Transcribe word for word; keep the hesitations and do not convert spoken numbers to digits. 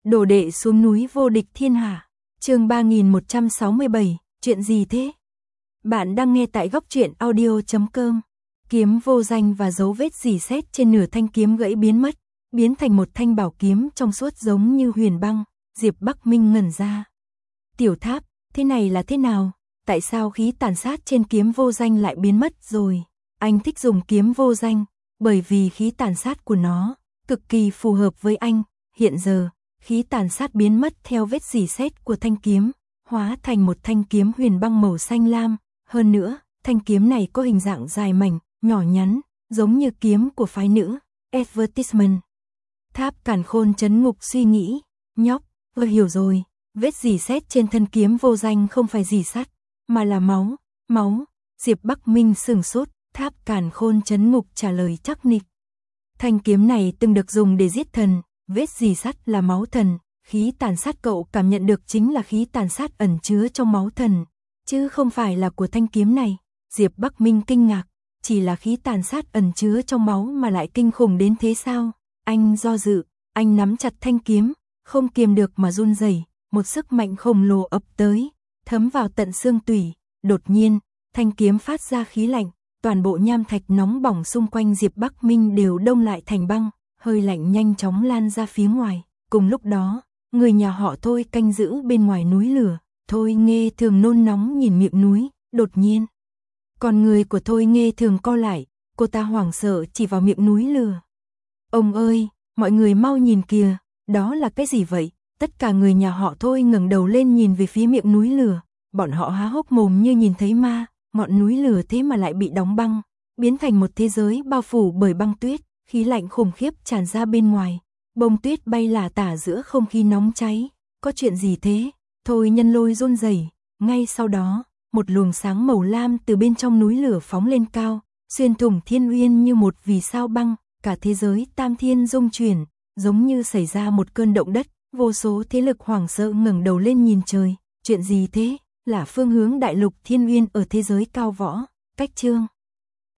Đồ đệ xuống núi vô địch thiên hạ. Chương ba nghìn một trăm sáu mươi bảy, chuyện gì thế? Bạn đang nghe tại góc truyện audio chấm com. Kiếm vô danh và dấu vết rỉ sét trên nửa thanh kiếm gãy biến mất, biến thành một thanh bảo kiếm trong suốt giống như huyền băng. Diệp Bắc Minh ngẩn ra. Tiểu Tháp, thế này là thế nào? Tại sao khí tàn sát trên kiếm vô danh lại biến mất rồi? Anh thích dùng kiếm vô danh, bởi vì khí tàn sát của nó cực kỳ phù hợp với anh. Hiện giờ, khí tàn sát biến mất theo vết rỉ sét của thanh kiếm, hóa thành một thanh kiếm huyền băng màu xanh lam. Hơn nữa, thanh kiếm này có hình dạng dài mảnh, nhỏ nhắn, giống như kiếm của phái nữ Advertisement. Tháp Càn Khôn trấn ngục suy nghĩ, nhóc, vừa hiểu rồi, vết rỉ sét trên thân kiếm vô danh không phải rỉ sắt, mà là máu, máu. Diệp Bắc Minh sửng sốt, Tháp Càn Khôn trấn ngục trả lời chắc nịch. Thanh kiếm này từng được dùng để giết thần, vết rỉ sắt là máu thần, khí tàn sát cậu cảm nhận được chính là khí tàn sát ẩn chứa trong máu thần, chứ không phải là của thanh kiếm này. Diệp Bắc Minh kinh ngạc, chỉ là khí tàn sát ẩn chứa trong máu mà lại kinh khủng đến thế sao? Anh do dự, anh nắm chặt thanh kiếm, không kiềm được mà run rẩy, một sức mạnh khổng lồ ập tới, thấm vào tận xương tủy. Đột nhiên, thanh kiếm phát ra khí lạnh, toàn bộ nham thạch nóng bỏng xung quanh Diệp Bắc Minh đều đông lại thành băng, hơi lạnh nhanh chóng lan ra phía ngoài. Cùng lúc đó, người nhà họ Thôi canh giữ bên ngoài núi lửa. Thôi Nghê Thường nôn nóng nhìn miệng núi, đột nhiên, con người của Thôi Nghê Thường co lại, cô ta hoảng sợ chỉ vào miệng núi lửa. Ông ơi, mọi người mau nhìn kìa, đó là cái gì vậy? Tất cả người nhà họ Thôi ngẩng đầu lên nhìn về phía miệng núi lửa, bọn họ há hốc mồm như nhìn thấy ma, ngọn núi lửa thế mà lại bị đóng băng, biến thành một thế giới bao phủ bởi băng tuyết, khí lạnh khủng khiếp tràn ra bên ngoài, bông tuyết bay lả tả giữa không khí nóng cháy. Có chuyện gì thế? Thôi Nhân Lôi run rẩy. Ngay sau đó, một luồng sáng màu lam từ bên trong núi lửa phóng lên cao, xuyên thủng thiên uyên như một vì sao băng, cả thế giới tam thiên rung chuyển, giống như xảy ra một cơn động đất, vô số thế lực hoảng sợ ngẩng đầu lên nhìn trời. Chuyện gì thế? Là phương hướng đại lục thiên uyên ở thế giới cao võ, cách chương